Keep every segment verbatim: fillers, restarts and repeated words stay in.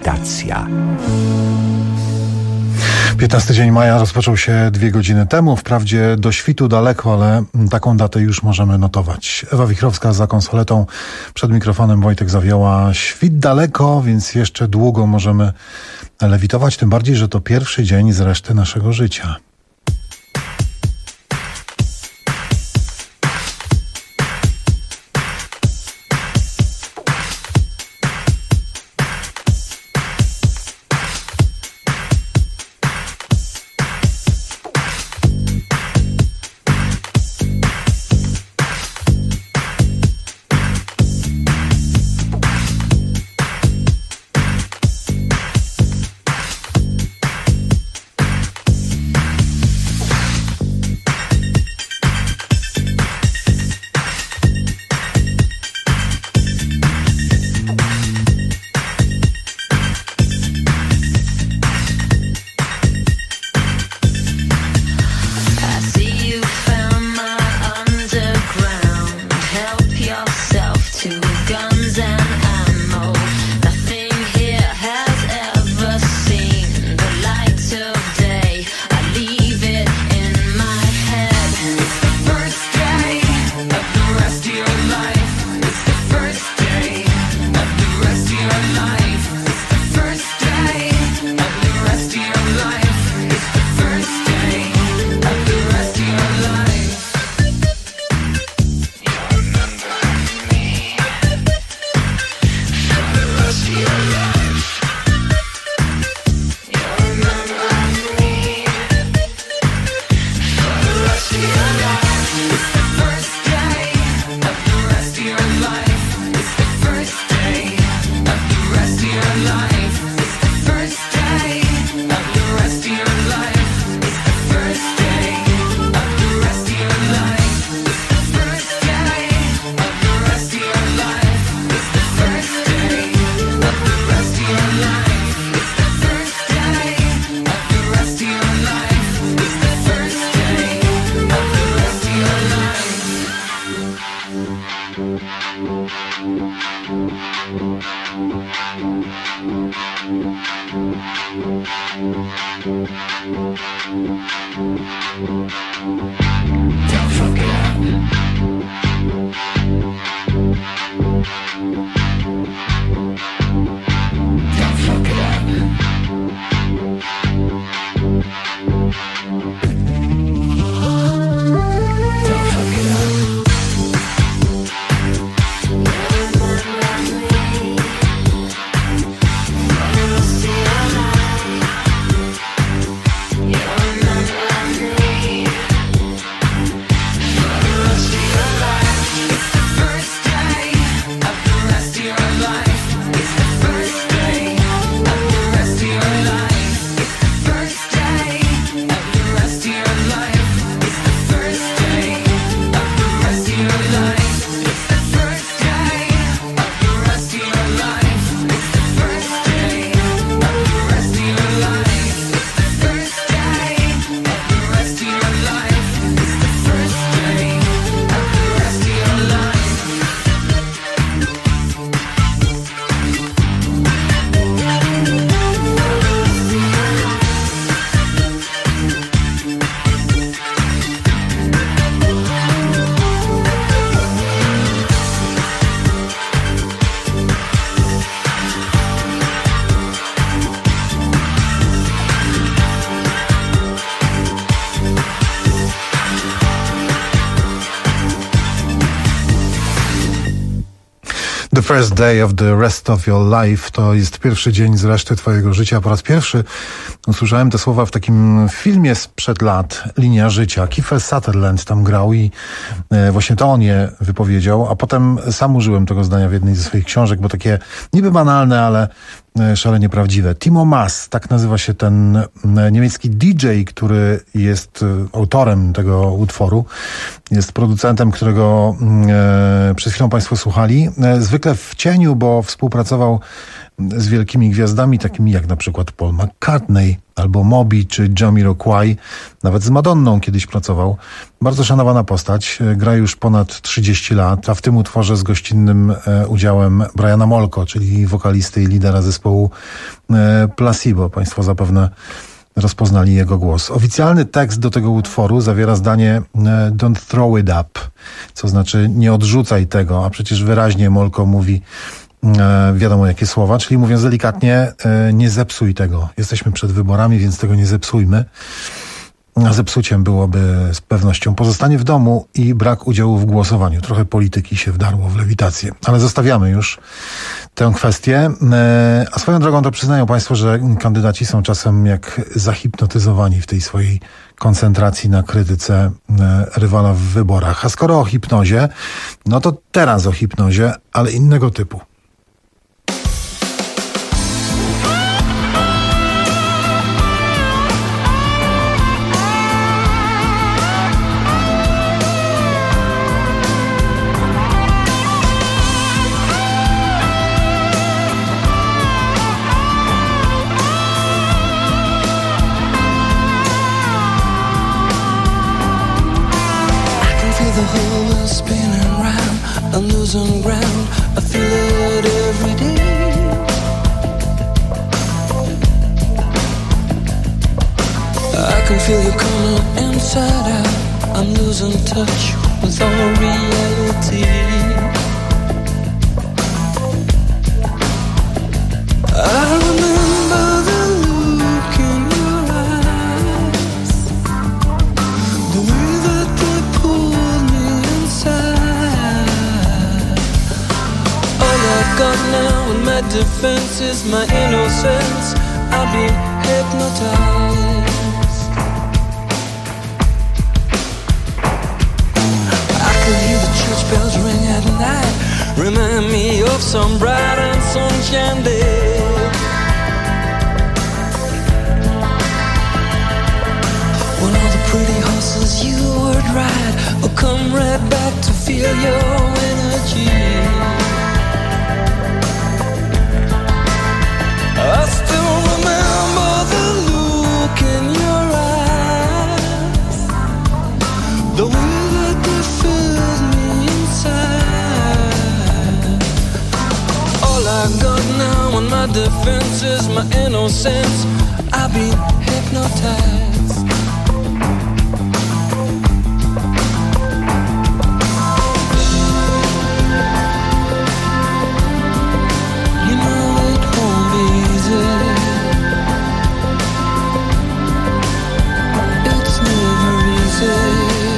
Medytacja. piętnasty dzień maja rozpoczął się dwie godziny temu. Wprawdzie do świtu daleko, ale taką datę już możemy notować. Ewa Wichrowska za konsoletą, przed mikrofonem Wojtek Zawioła. Świt daleko, więc jeszcze długo możemy lewitować, tym bardziej, że to pierwszy dzień z reszty naszego życia. The first day of the rest of your life to jest pierwszy dzień z reszty twojego życia. Po raz pierwszy usłyszałem te słowa w takim filmie sprzed lat, Linia życia. Kiefer Sutherland tam grał i właśnie to on je wypowiedział, a potem sam użyłem tego zdania w jednej ze swoich książek, bo takie niby banalne, ale szalenie prawdziwe. Timo Maas, tak nazywa się ten niemiecki D J, który jest autorem tego utworu. Jest producentem, którego e, przed chwilą państwo słuchali. E, zwykle w cieniu, bo współpracował z wielkimi gwiazdami, takimi jak na przykład Paul McCartney albo Moby czy Jamiroquai, nawet z Madonną kiedyś pracował. Bardzo szanowana postać, gra już ponad trzydzieści lat, a w tym utworze z gościnnym udziałem Briana Molko, czyli wokalisty i lidera zespołu Placebo. Państwo zapewne rozpoznali jego głos. Oficjalny tekst do tego utworu zawiera zdanie "Don't throw it up", co znaczy nie odrzucaj tego, a przecież wyraźnie Molko mówi e, wiadomo jakie słowa, czyli mówiąc delikatnie, e, nie zepsuj tego. Jesteśmy przed wyborami, więc tego nie zepsujmy. A zepsuciem byłoby z pewnością pozostanie w domu i brak udziału w głosowaniu. Trochę polityki się wdarło w lewitację. Ale zostawiamy już tę kwestię. A swoją drogą to przyznają Państwo, że kandydaci są czasem jak zahipnotyzowani w tej swojej koncentracji na krytyce rywala w wyborach. A skoro o hipnozie, no to teraz o hipnozie, ale innego typu. The whole world spinning round, I'm losing ground, I feel it every day. I can feel you coming inside out, I'm losing touch with all reality. I remember the look in your eyes, the way that they pulled me inside. All I've got now in my defense is my innocence. I've been hypnotized. I can hear the church bells ring at night, remind me of some bright and sunshine day. When all the pretty horses you would ride will come right back to feel your energy. I still remember the look in your eyes, the way that you filled me inside. All I got now on my defense is my innocence. I've been hypnotized. You know it won't be easy. It's never easy.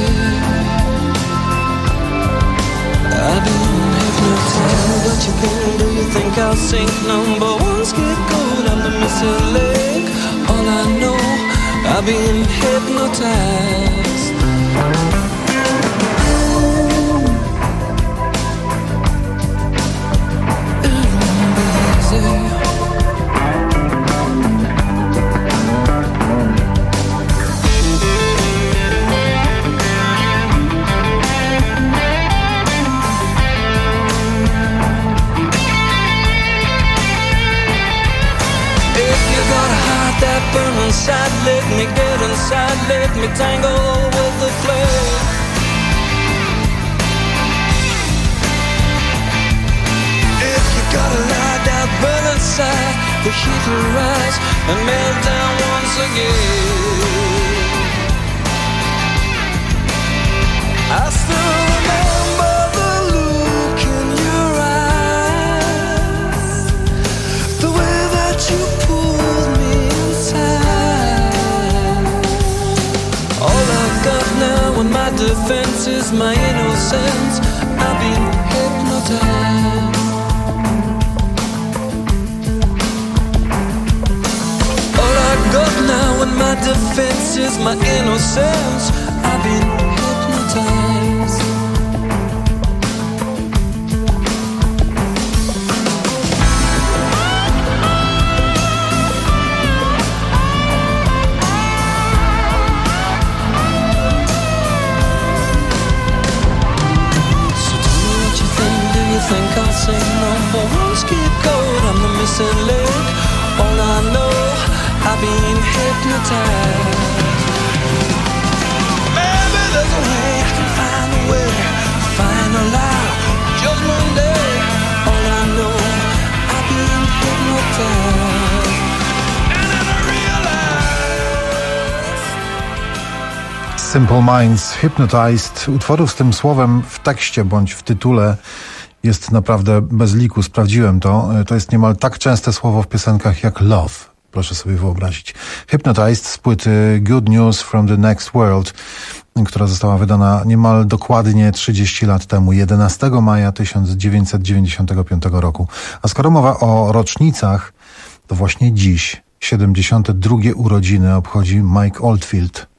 I've been hypnotized. What you been? Do you think I'll sink? Number one scapegoat, I'm the missing link. All I know, I've been hypnotized. It won't be easy. That burn inside, let me get inside, let me tangle with the flame. If you got a light that burn inside, the heat will rise and melt down once again. I still remember the look in your eyes, the way that you pulled me. All I've got now in my defense is my innocence. I've been hypnotized. All I've got now in my defense is my innocence. I've been hypnotized. Think I'll say number one scapegoat, I'm the missing leg. All I know, I've been hypnotized. Maybe there's a way I can find a way, find a lie, just one day. All I know, I've been hypnotized. And then I realized. Simple Minds, Hypnotized. Utworów z tym słowem w tekście bądź w tytule jest naprawdę bez liku. Sprawdziłem to. To jest niemal tak częste słowo w piosenkach jak love. Proszę sobie wyobrazić. Hypnotized z płyty Good News from the Next World, która została wydana niemal dokładnie trzydzieści lat temu, jedenastego maja tysiąc dziewięćset dziewięćdziesiątego piątego roku. A skoro mowa o rocznicach, to właśnie dziś, siedemdziesiąte drugie urodziny obchodzi Mike Oldfield.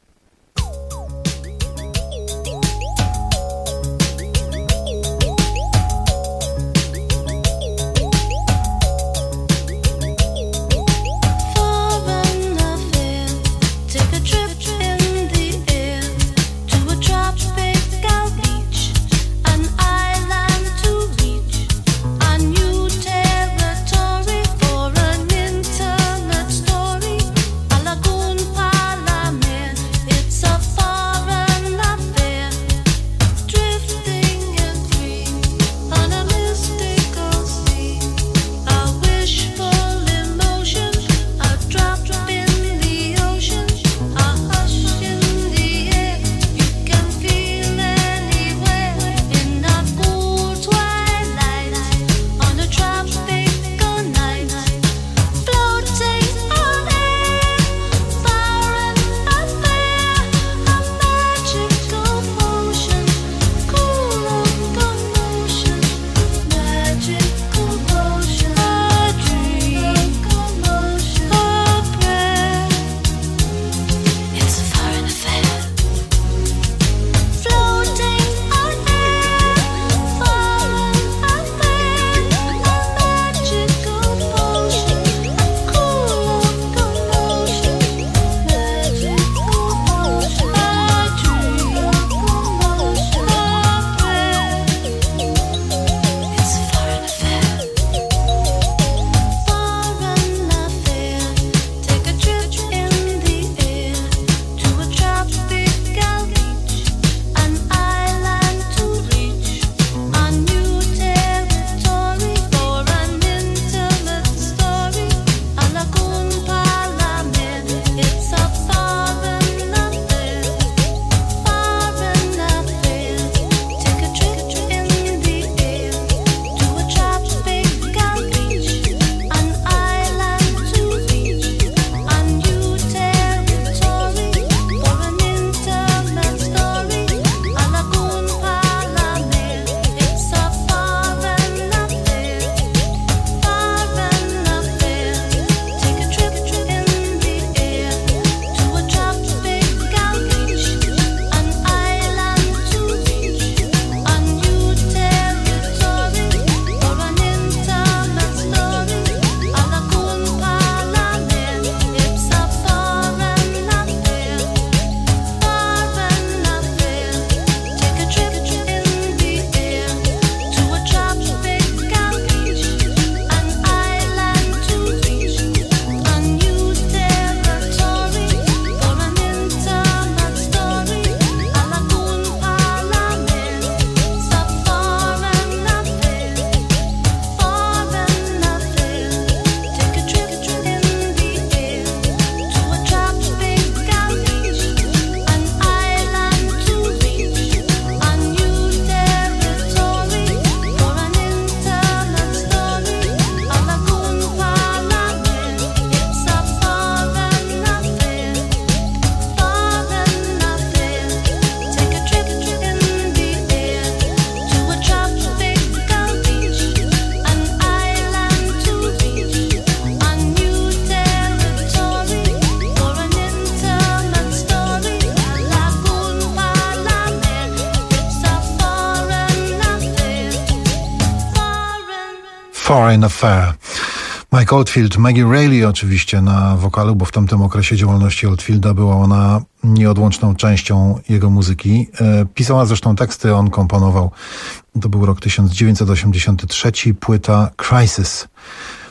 Foreign Affair. Mike Oldfield, Maggie Reilly oczywiście na wokalu, bo w tamtym okresie działalności Oldfielda była ona nieodłączną częścią jego muzyki. Pisała zresztą teksty, on komponował. To był rok tysiąc dziewięćset osiemdziesiąty trzeci, płyta Crisis.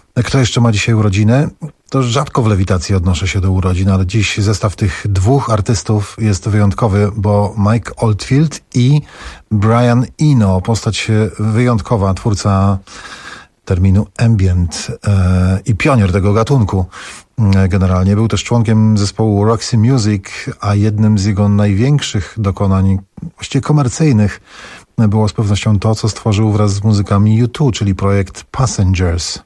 Kto jeszcze ma dzisiaj urodziny? To rzadko w lewitacji odnoszę się do urodzin, ale dziś zestaw tych dwóch artystów jest wyjątkowy, bo Mike Oldfield i Brian Eno, postać wyjątkowa, twórca terminu ambient e, i pionier tego gatunku. Generalnie był też członkiem zespołu Roxy Music, a jednym z jego największych dokonań, właściwie komercyjnych, było z pewnością to, co stworzył wraz z muzykami U dwa, czyli projekt Passengers.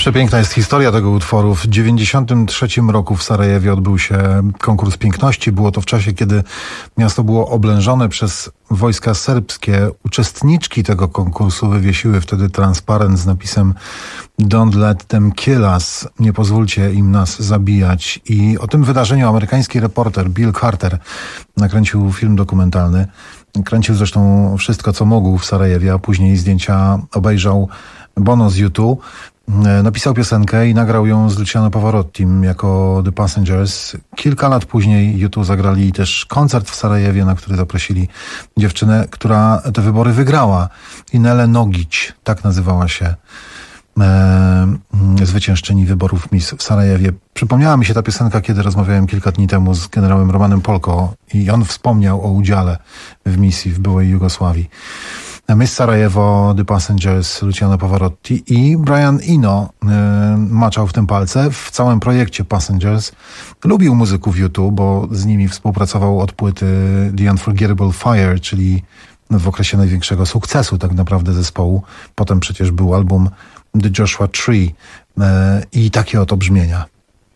Przepiękna jest historia tego utworu. W dziewięćdziesiątym trzecim roku w Sarajewie odbył się konkurs piękności. Było to w czasie, kiedy miasto było oblężone przez wojska serbskie. Uczestniczki tego konkursu wywiesiły wtedy transparent z napisem "Don't let them kill us". Nie pozwólcie im nas zabijać. I o tym wydarzeniu amerykański reporter Bill Carter nakręcił film dokumentalny. Kręcił zresztą wszystko, co mógł w Sarajewie, a później zdjęcia obejrzał Bono z U dwa. Napisał piosenkę i nagrał ją z Luciano Pavarottim jako The Passengers. Kilka lat później U dwa zagrali też koncert w Sarajewie, na który zaprosili dziewczynę, która te wybory wygrała. Inele Nogić, tak nazywała się e, zwyciężczyni wyborów Miss w Sarajewie. Przypomniała mi się ta piosenka, kiedy rozmawiałem kilka dni temu z generałem Romanem Polko i on wspomniał o udziale w misji w byłej Jugosławii. Miss Sarajewo, The Passengers, Luciano Pavarotti i Brian Eno y, maczał w tym palce w całym projekcie Passengers. Lubił muzyków U dwa, bo z nimi współpracował od płyty The Unforgettable Fire, czyli w okresie największego sukcesu tak naprawdę zespołu. Potem przecież był album The Joshua Tree y, i takie oto brzmienia.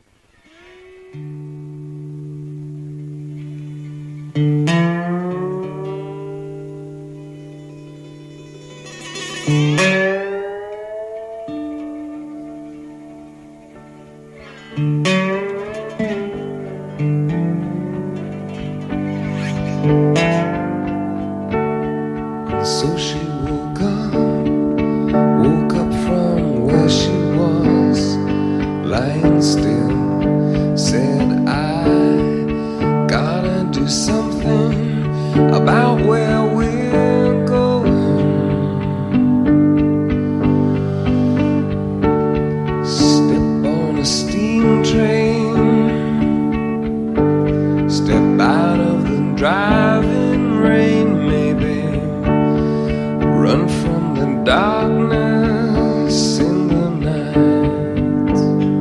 So she woke up, woke up from where she was, lying still, said I gotta do something about where we're going. Step on a steam train, step out of the driving rain, maybe run from the darkness in the night,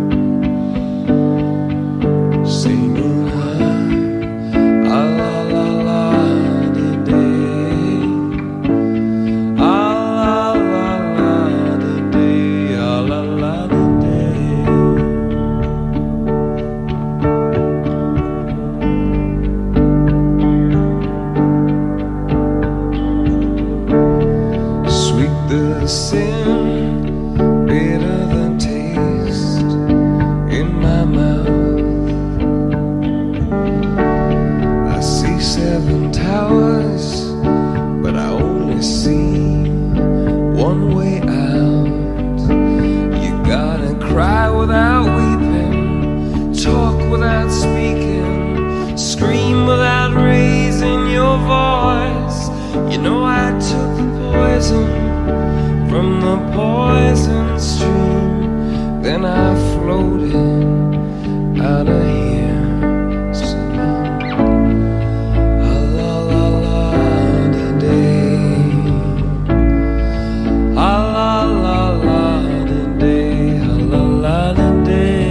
singing high, ah la la la di day, ah la la la di day, ah la la di day. Sweet the sin, bitter the taste in my mouth. I see seven towers, but I only see one way out. You gotta cry without weeping, talk without speaking, scream without raising your voice. You know I took the poison from the poison stream, then I floated out of here, singing, ah la la la di day, ah la la la di day, ah la la di day.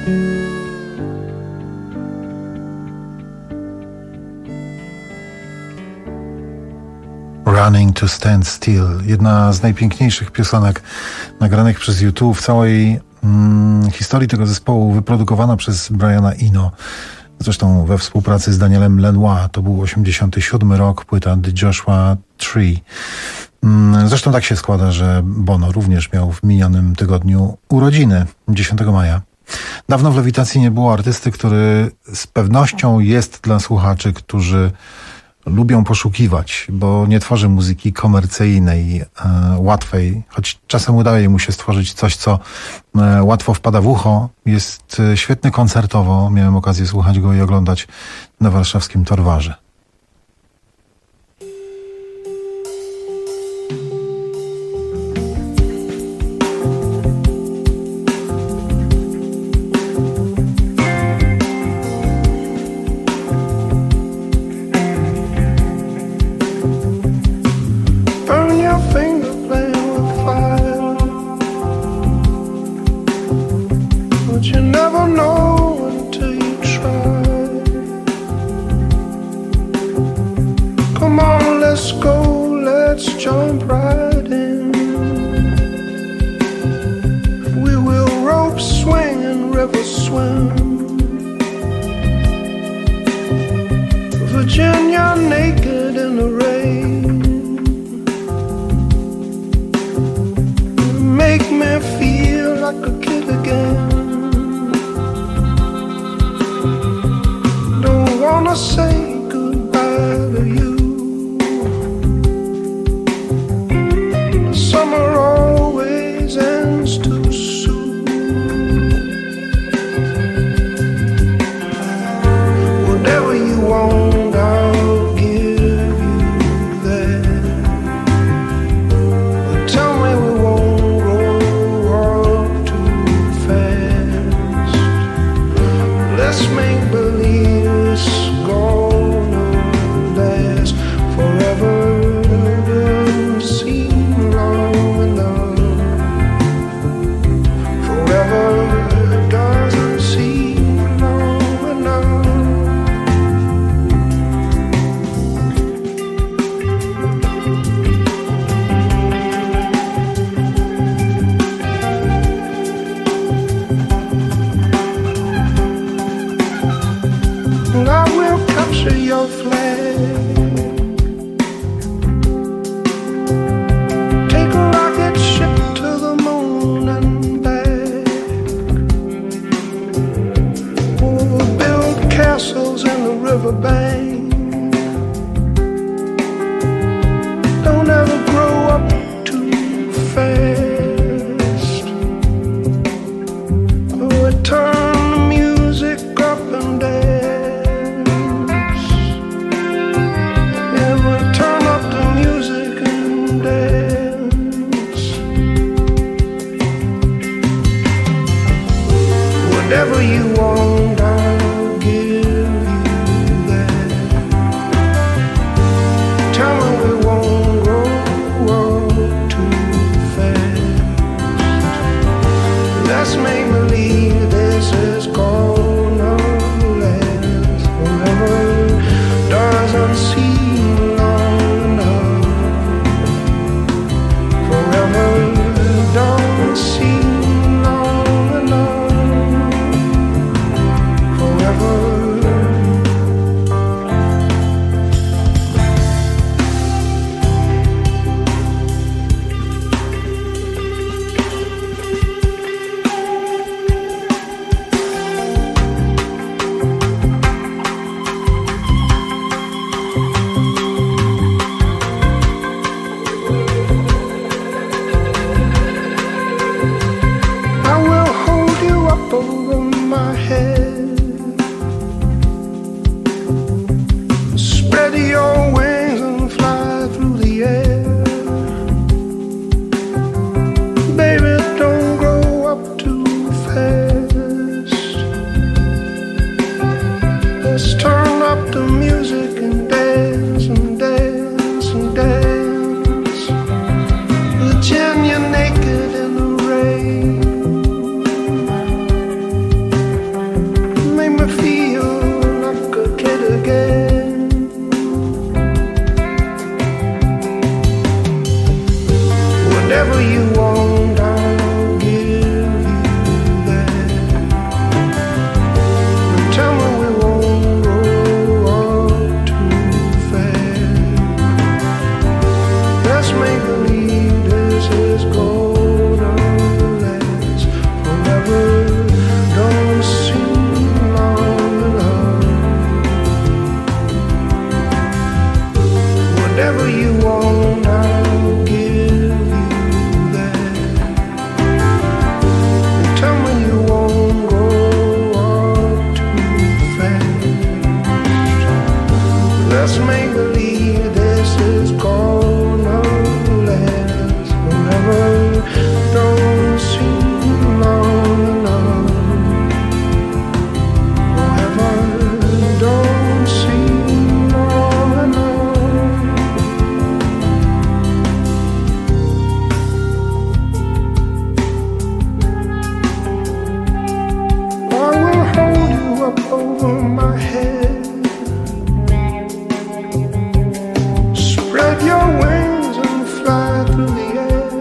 Running to Stand Still. Jedna z najpiękniejszych piosenek nagranych przez U dwa w całej mm, historii tego zespołu, wyprodukowana przez Briana Eno. Zresztą we współpracy z Danielem Lanois. To był osiemdziesiąty siódmy rok, płyta The Joshua Tree. Mm, zresztą tak się składa, że Bono również miał w minionym tygodniu urodziny, dziesiątego maja. Dawno w Lewitacji nie było artysty, który z pewnością jest dla słuchaczy, którzy lubią poszukiwać, bo nie tworzy muzyki komercyjnej, e, łatwej, choć czasem udaje mu się stworzyć coś, co e, łatwo wpada w ucho. Jest e, świetny koncertowo. Miałem okazję słuchać go i oglądać na warszawskim Torwarze. Virginia naked in the rain, make me feel like a kid again. Don't wanna say goodbye to you. The summer always ends too soon. Whatever you want, your flag. Take a rocket ship to the moon and back. We'll build castles in the riverbank. Don't ever grow up too fast. We'll turn the music up and down. Whatever you want, I'll give you that. Tell me we won't grow up too fast. Let's make believe this is gonna last forever. Doesn't seem long enough. Forever don't seem over my head. Spread your wings and fly through the air. Baby, don't grow up too fast. Let's turn up the music and dance and dance and dance. Virginia naked in the rain. up over my head. Spread your wings and fly through the air.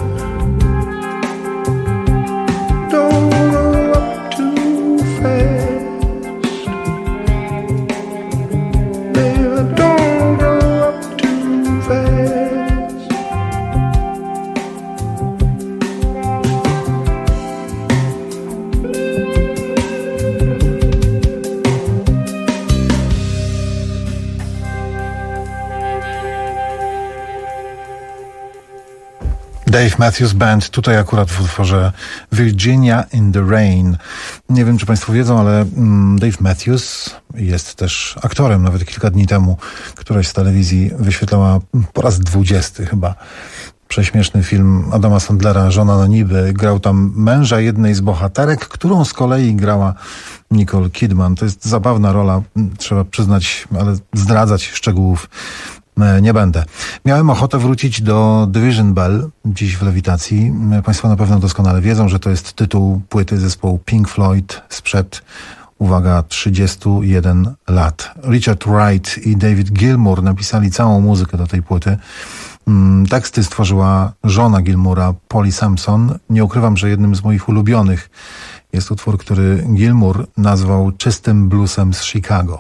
Don't go up too fast, baby, don't go up too fast. Dave Matthews Band, tutaj akurat w utworze Virginia in the Rain. Nie wiem, czy Państwo wiedzą, ale Dave Matthews jest też aktorem. Nawet kilka dni temu któraś z telewizji wyświetlała po raz dwudziesty chyba prześmieszny film Adama Sandlera, Żona na niby. Grał tam męża jednej z bohaterek, którą z kolei grała Nicole Kidman. To jest zabawna rola, trzeba przyznać, ale zdradzać szczegółów nie będę. Miałem ochotę wrócić do Division Bell dziś w Lewitacji. Państwo na pewno doskonale wiedzą, że to jest tytuł płyty zespołu Pink Floyd sprzed, uwaga, trzydziestu jeden lat. Richard Wright i David Gilmour napisali całą muzykę do tej płyty. Teksty stworzyła żona Gilmoura, Polly Sampson. Nie ukrywam, że jednym z moich ulubionych jest utwór, który Gilmour nazwał czystym bluesem z Chicago.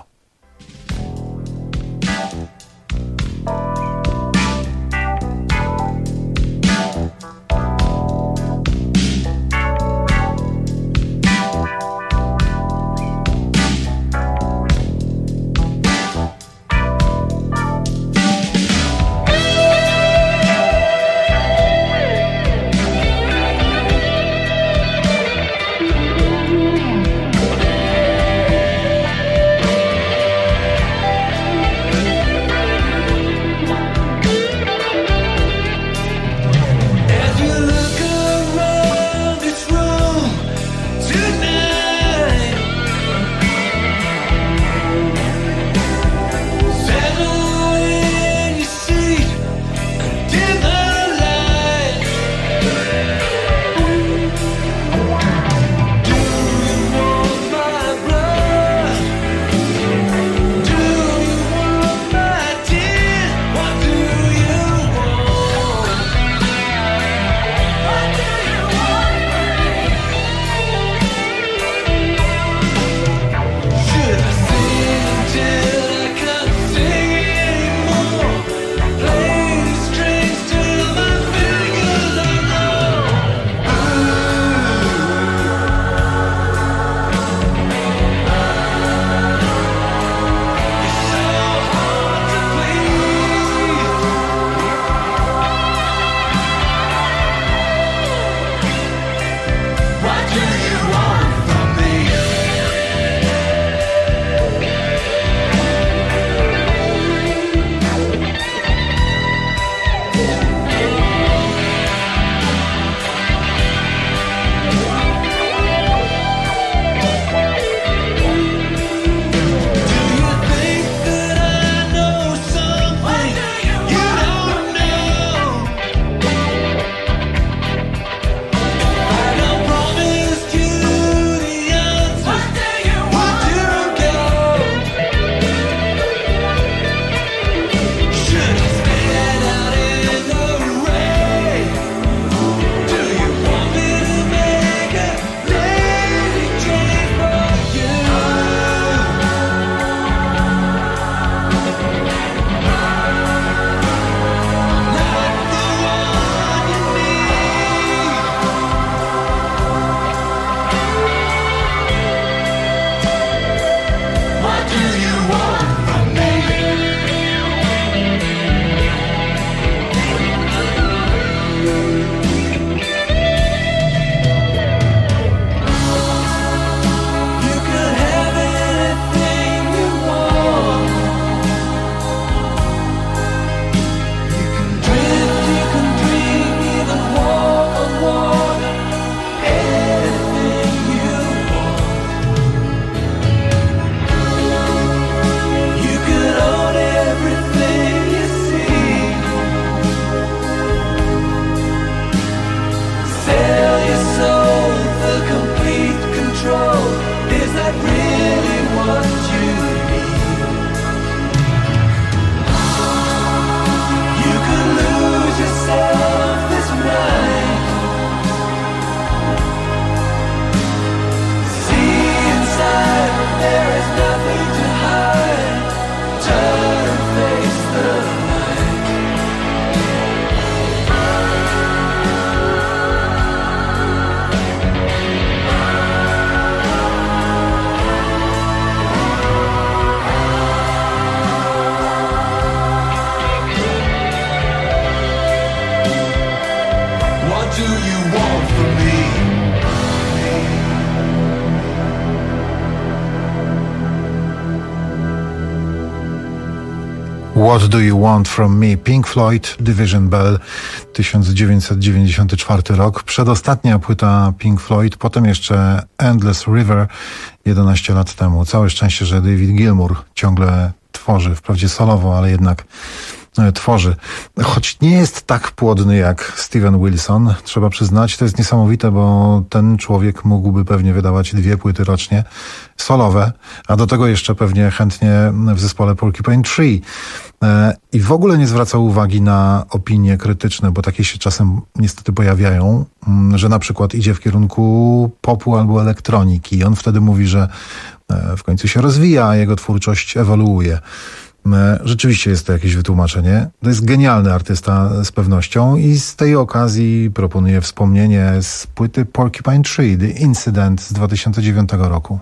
What Do You Want From Me? Pink Floyd, Division Bell, tysiąc dziewięćset dziewięćdziesiąty czwarty rok. Przedostatnia płyta Pink Floyd, potem jeszcze Endless River jedenaście lat temu. Całe szczęście, że David Gilmour ciągle tworzy, wprawdzie solowo, ale jednak tworzy. Choć nie jest tak płodny jak Steven Wilson, trzeba przyznać, to jest niesamowite, bo ten człowiek mógłby pewnie wydawać dwie płyty rocznie, solowe, a do tego jeszcze pewnie chętnie w zespole Porcupine Tree. I w ogóle nie zwracał uwagi na opinie krytyczne, bo takie się czasem niestety pojawiają, że na przykład idzie w kierunku popu albo elektroniki i on wtedy mówi, że w końcu się rozwija, a jego twórczość ewoluuje. Rzeczywiście jest to jakieś wytłumaczenie. To jest genialny artysta z pewnością i z tej okazji proponuję wspomnienie z płyty Porcupine Tree, The Incident z dwa tysiące dziewiątego roku.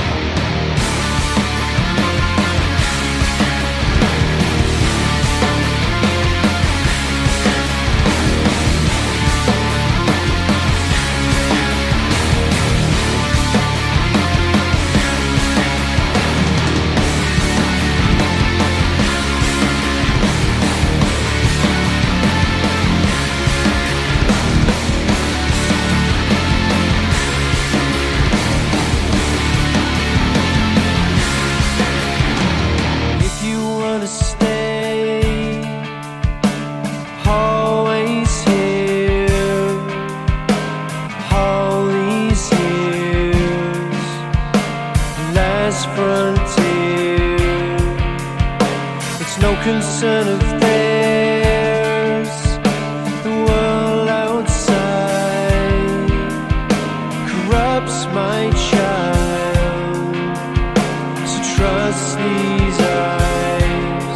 Concern of theirs, the world outside corrupts my child, so trust these eyes.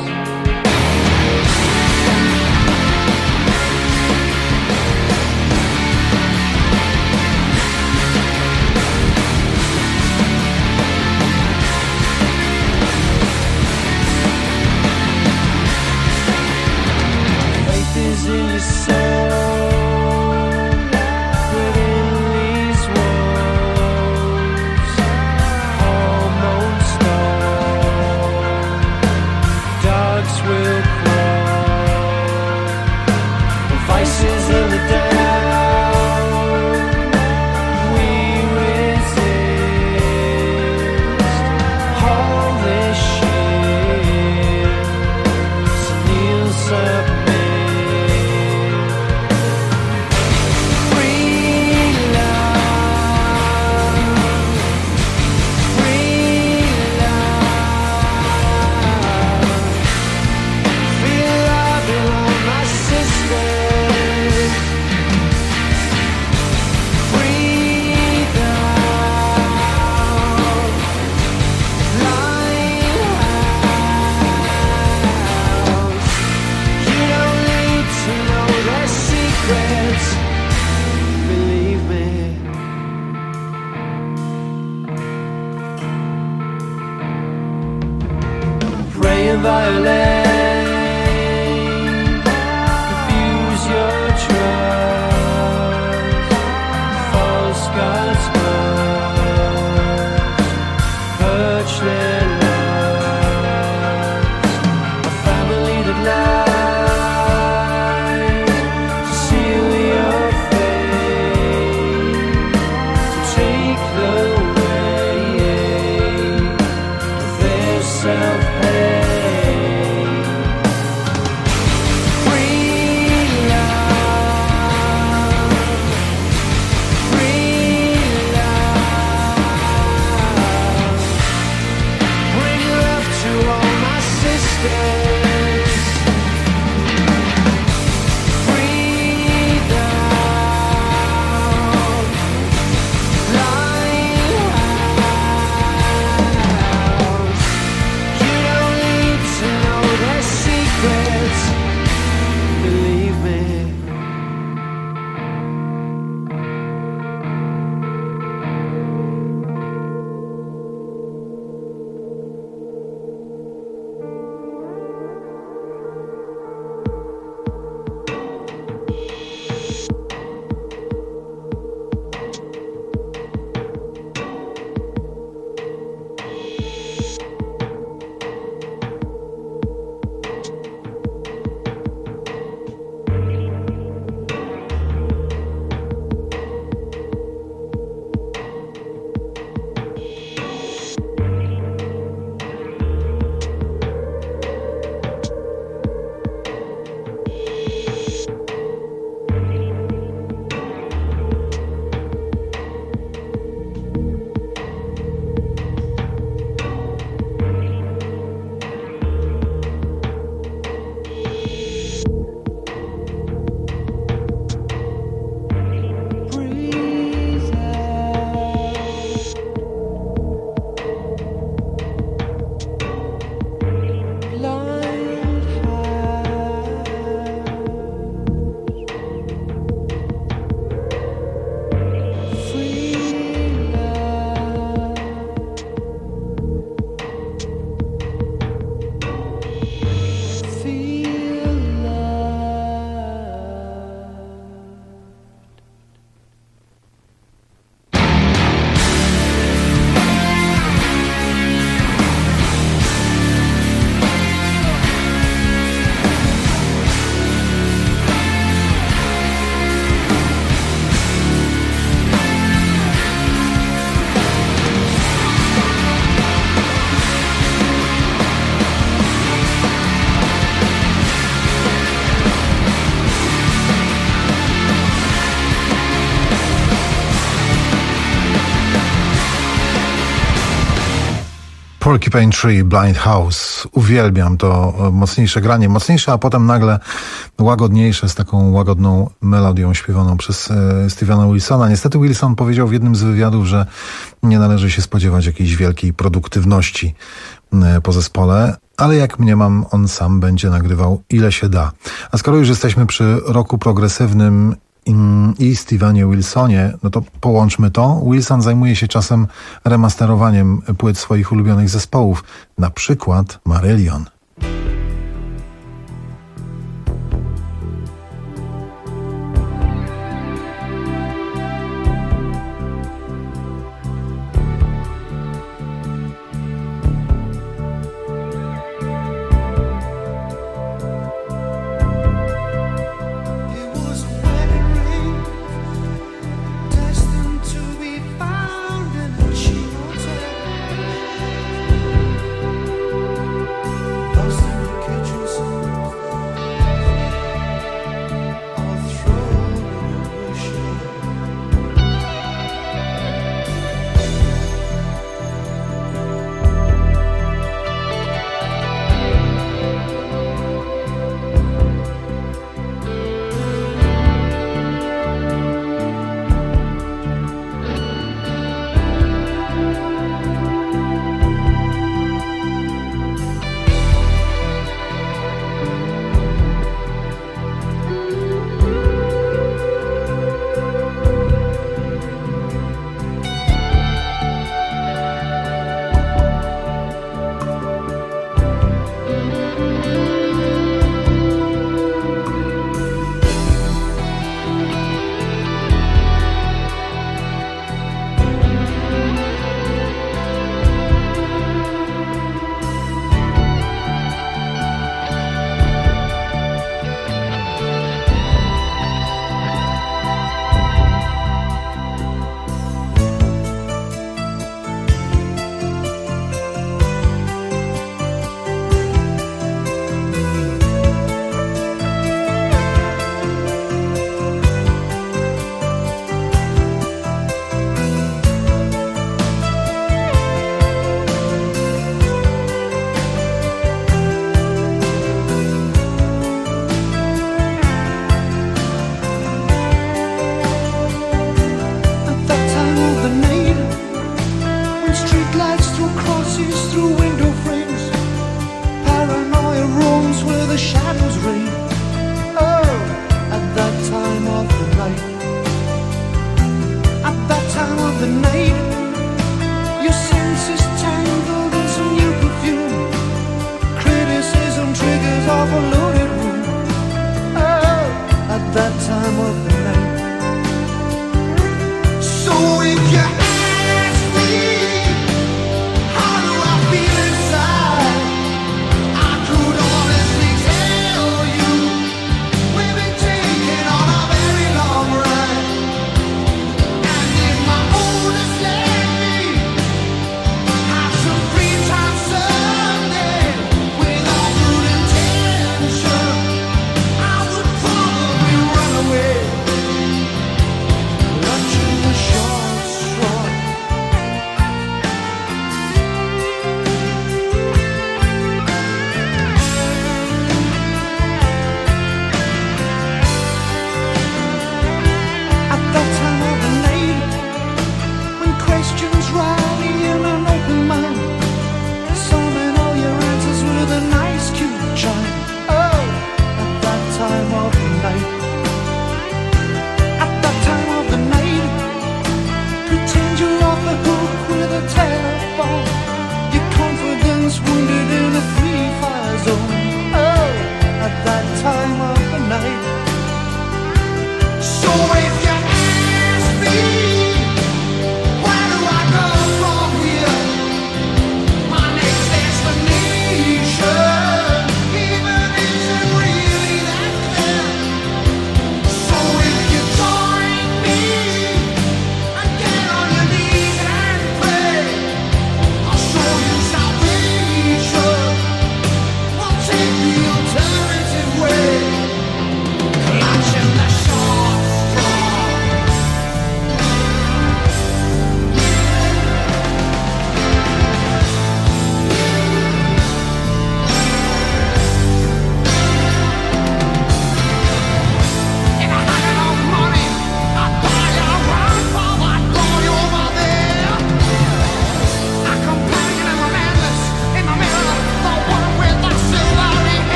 In your soul, within these walls, hormones stall, dogs will crawl, vices in the down, we resist all this shit, so kneel submit. Violate, refuse your trust, false gods must purge their lives. A family that lies to seal your fate, to take the way of their self-hate. Porcupine Tree, Blind House. Uwielbiam to mocniejsze granie. Mocniejsze, a potem nagle łagodniejsze z taką łagodną melodią śpiewaną przez e, Stevena Wilsona. Niestety Wilson powiedział w jednym z wywiadów, że nie należy się spodziewać jakiejś wielkiej produktywności e, po zespole, ale jak mniemam, on sam będzie nagrywał ile się da. A skoro już jesteśmy przy roku progresywnym i Stevenie Wilsonie, no to połączmy to. Wilson zajmuje się czasem remasterowaniem płyt swoich ulubionych zespołów, na przykład Marillion. Thank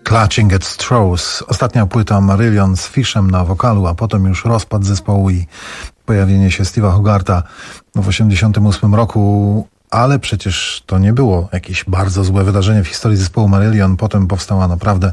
Clutching at Straws. Ostatnia płyta Marillion z Fishem na wokalu, a potem już rozpad zespołu i pojawienie się Steve'a Hogarta w osiemdziesiątym ósmym roku. Ale przecież to nie było jakieś bardzo złe wydarzenie w historii zespołu Marillion. Potem powstała naprawdę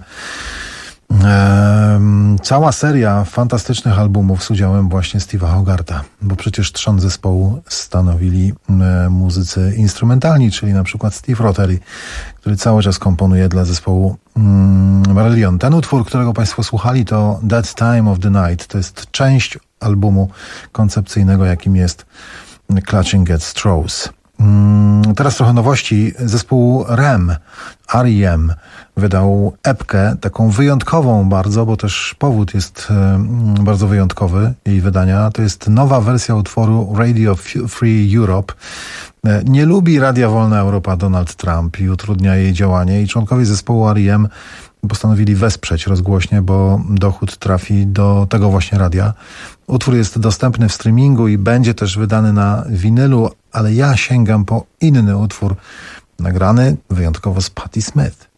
e, cała seria fantastycznych albumów z udziałem właśnie Steve'a Hogarta, bo przecież trzon zespołu stanowili e, muzycy instrumentalni, czyli na przykład Steve Rothery, który cały czas komponuje dla zespołu mm, Marillion. Ten utwór, którego Państwo słuchali, to That Time of the Night. To jest część albumu koncepcyjnego, jakim jest Clutching at Straws. Teraz trochę nowości. Zespół R E M, R E M wydał epkę, taką wyjątkową bardzo, bo też powód jest bardzo wyjątkowy jej wydania. To jest nowa wersja utworu Radio Free Europe. Nie lubi Radia Wolna Europa Donald Trump i utrudnia jej działanie, i członkowie zespołu R E M postanowili wesprzeć rozgłośnie, bo dochód trafi do tego właśnie radia. Utwór jest dostępny w streamingu i będzie też wydany na winylu, ale ja sięgam po inny utwór, nagrany wyjątkowo z Patti Smith.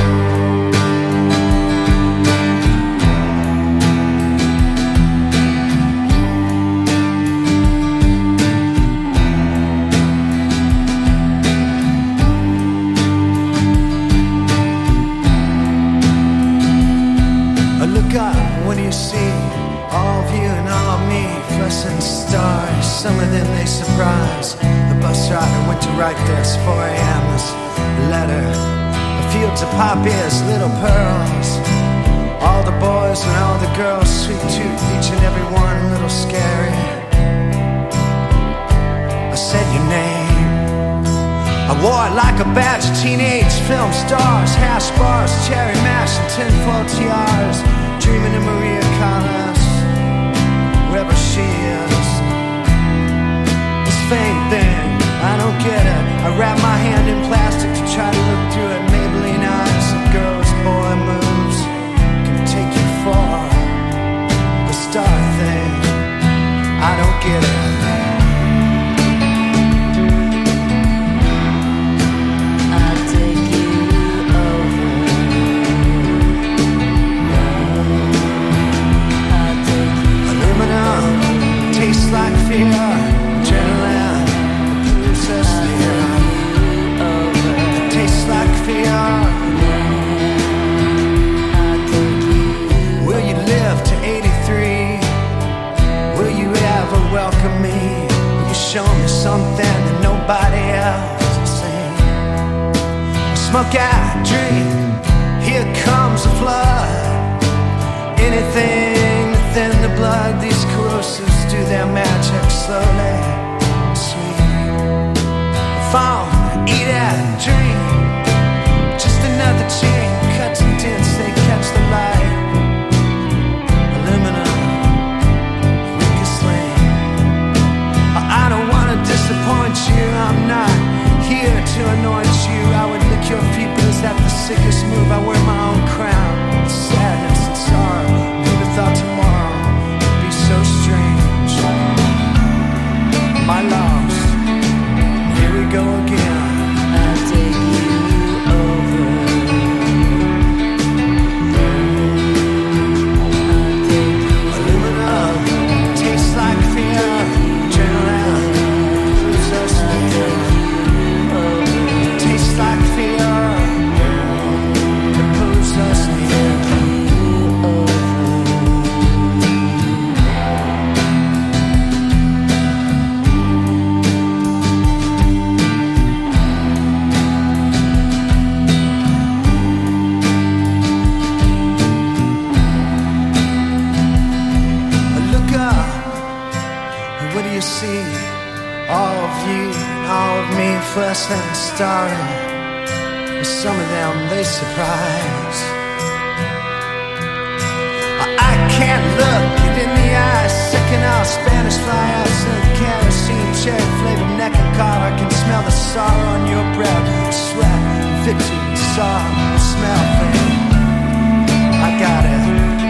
Some of them they surprise. The bus driver went to write this four a.m. this letter. The fields of poppies, little pearls. All the boys and all the girls, sweet tooth, each and every one a little scary. I said your name. I wore it like a badge of teenage film stars, hash bars, cherry mash, and tinfoil tiaras. Dreaming of Maria Callas, wherever she is. Fame thing, I don't get it. I wrap my hand in plastic to try to look through it. Maybelline eyes, a girl's boy moves can take you far. The star thing, I don't get it. I'll take you over. I'll take you. Aluminum tastes like fear. Welcome me, you show me something that nobody else has seen. I smoke out, drink, here comes the flood. Anything within the blood, these corrosives do their magic slowly, sweet. Fall, eat it, drink, just another chain, cuts and dents, they catch the light. Aluminum. Disappoint you, I'm not here to anoint you. I would lick your feet, but is that the sickest move? I wear my own crown, sadness and sorrow. Never thought tomorrow would be so strange. My loss, here we go again. I'll take you over. I'll take you. Aluminum tastes like fear. Adrenaline. Tastes like fear. It pulls us near. Look up, and what do you see? All of you and all of me, first and starting. And some of them, they surprise. I can't look it in the eyes. Second out Spanish fly outs and kerosene, cherry flavored neck and collar. I can smell the sorrow on your breath. Sweat, victory, sorrow, smell thing. I got it.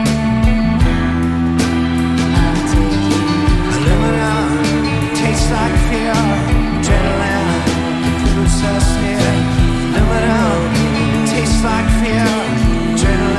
Aluminum tastes like fear. Adrenaline pulls us near. Aluminum tastes like fear. Adrenaline.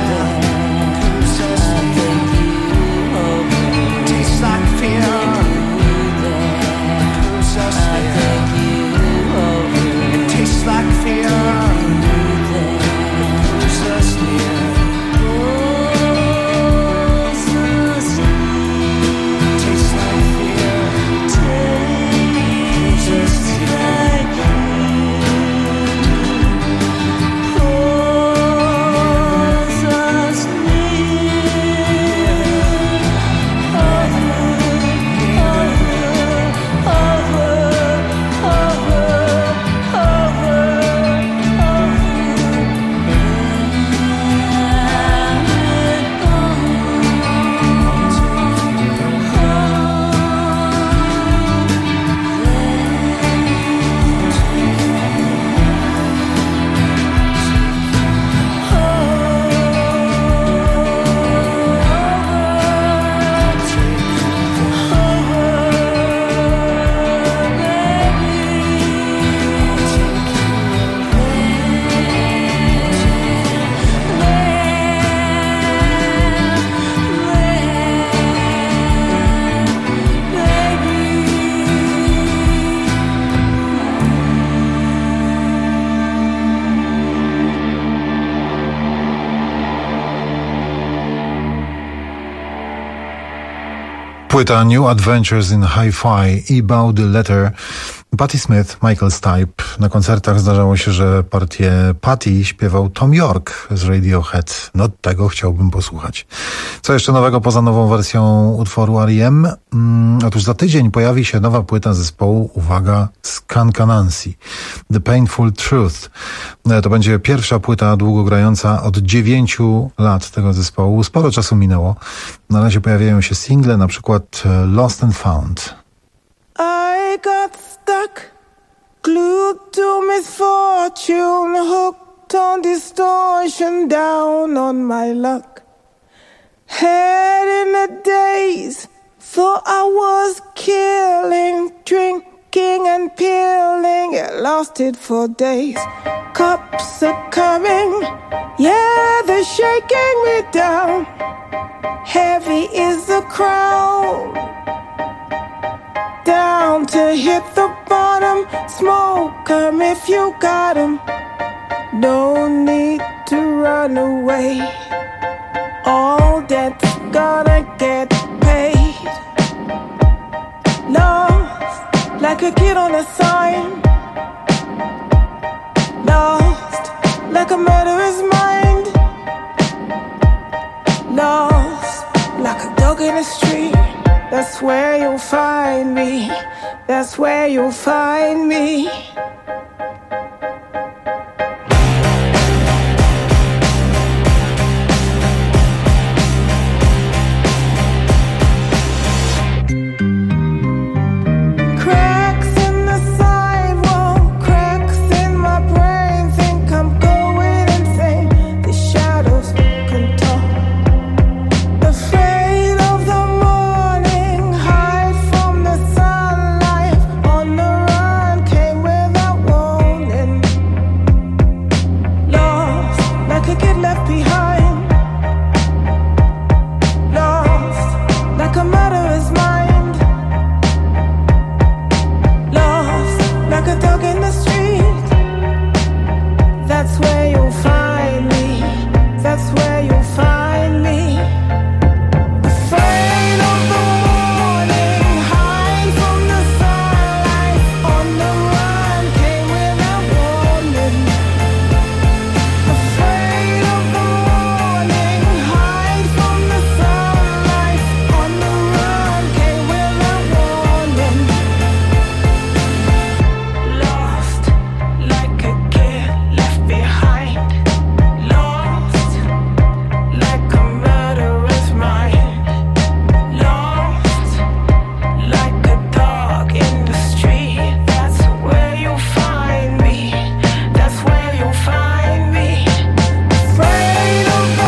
Płyta New Adventures in Hi-Fi i Bow the Letter. Patti Smith, Michael Stipe. Na koncertach zdarzało się, że partię Patti śpiewał Tom York z Radiohead. No tego chciałbym posłuchać. Co jeszcze nowego poza nową wersją utworu R E M? Hmm, otóż za tydzień pojawi się nowa płyta zespołu, uwaga, Skunk Anansi. The Painful Truth. To będzie pierwsza płyta długogrająca od dziewięciu lat tego zespołu. Sporo czasu minęło. Na razie pojawiają się single, na przykład Lost and Found. I got stuck, glued to misfortune, hooked on distortion, down on my luck. Head in a daze, thought I was killing, drinking and peeling, it lasted for days. Cops are coming, yeah, they're shaking me down. Heavy is the crown. Down to hit the bottom, smoke 'em if you got 'em. No need to run away, all debt's gonna get paid. Lost like a kid on a sign, lost like a murderer's mind, lost like a dog in the street. That's where you'll find me, that's where you'll find me.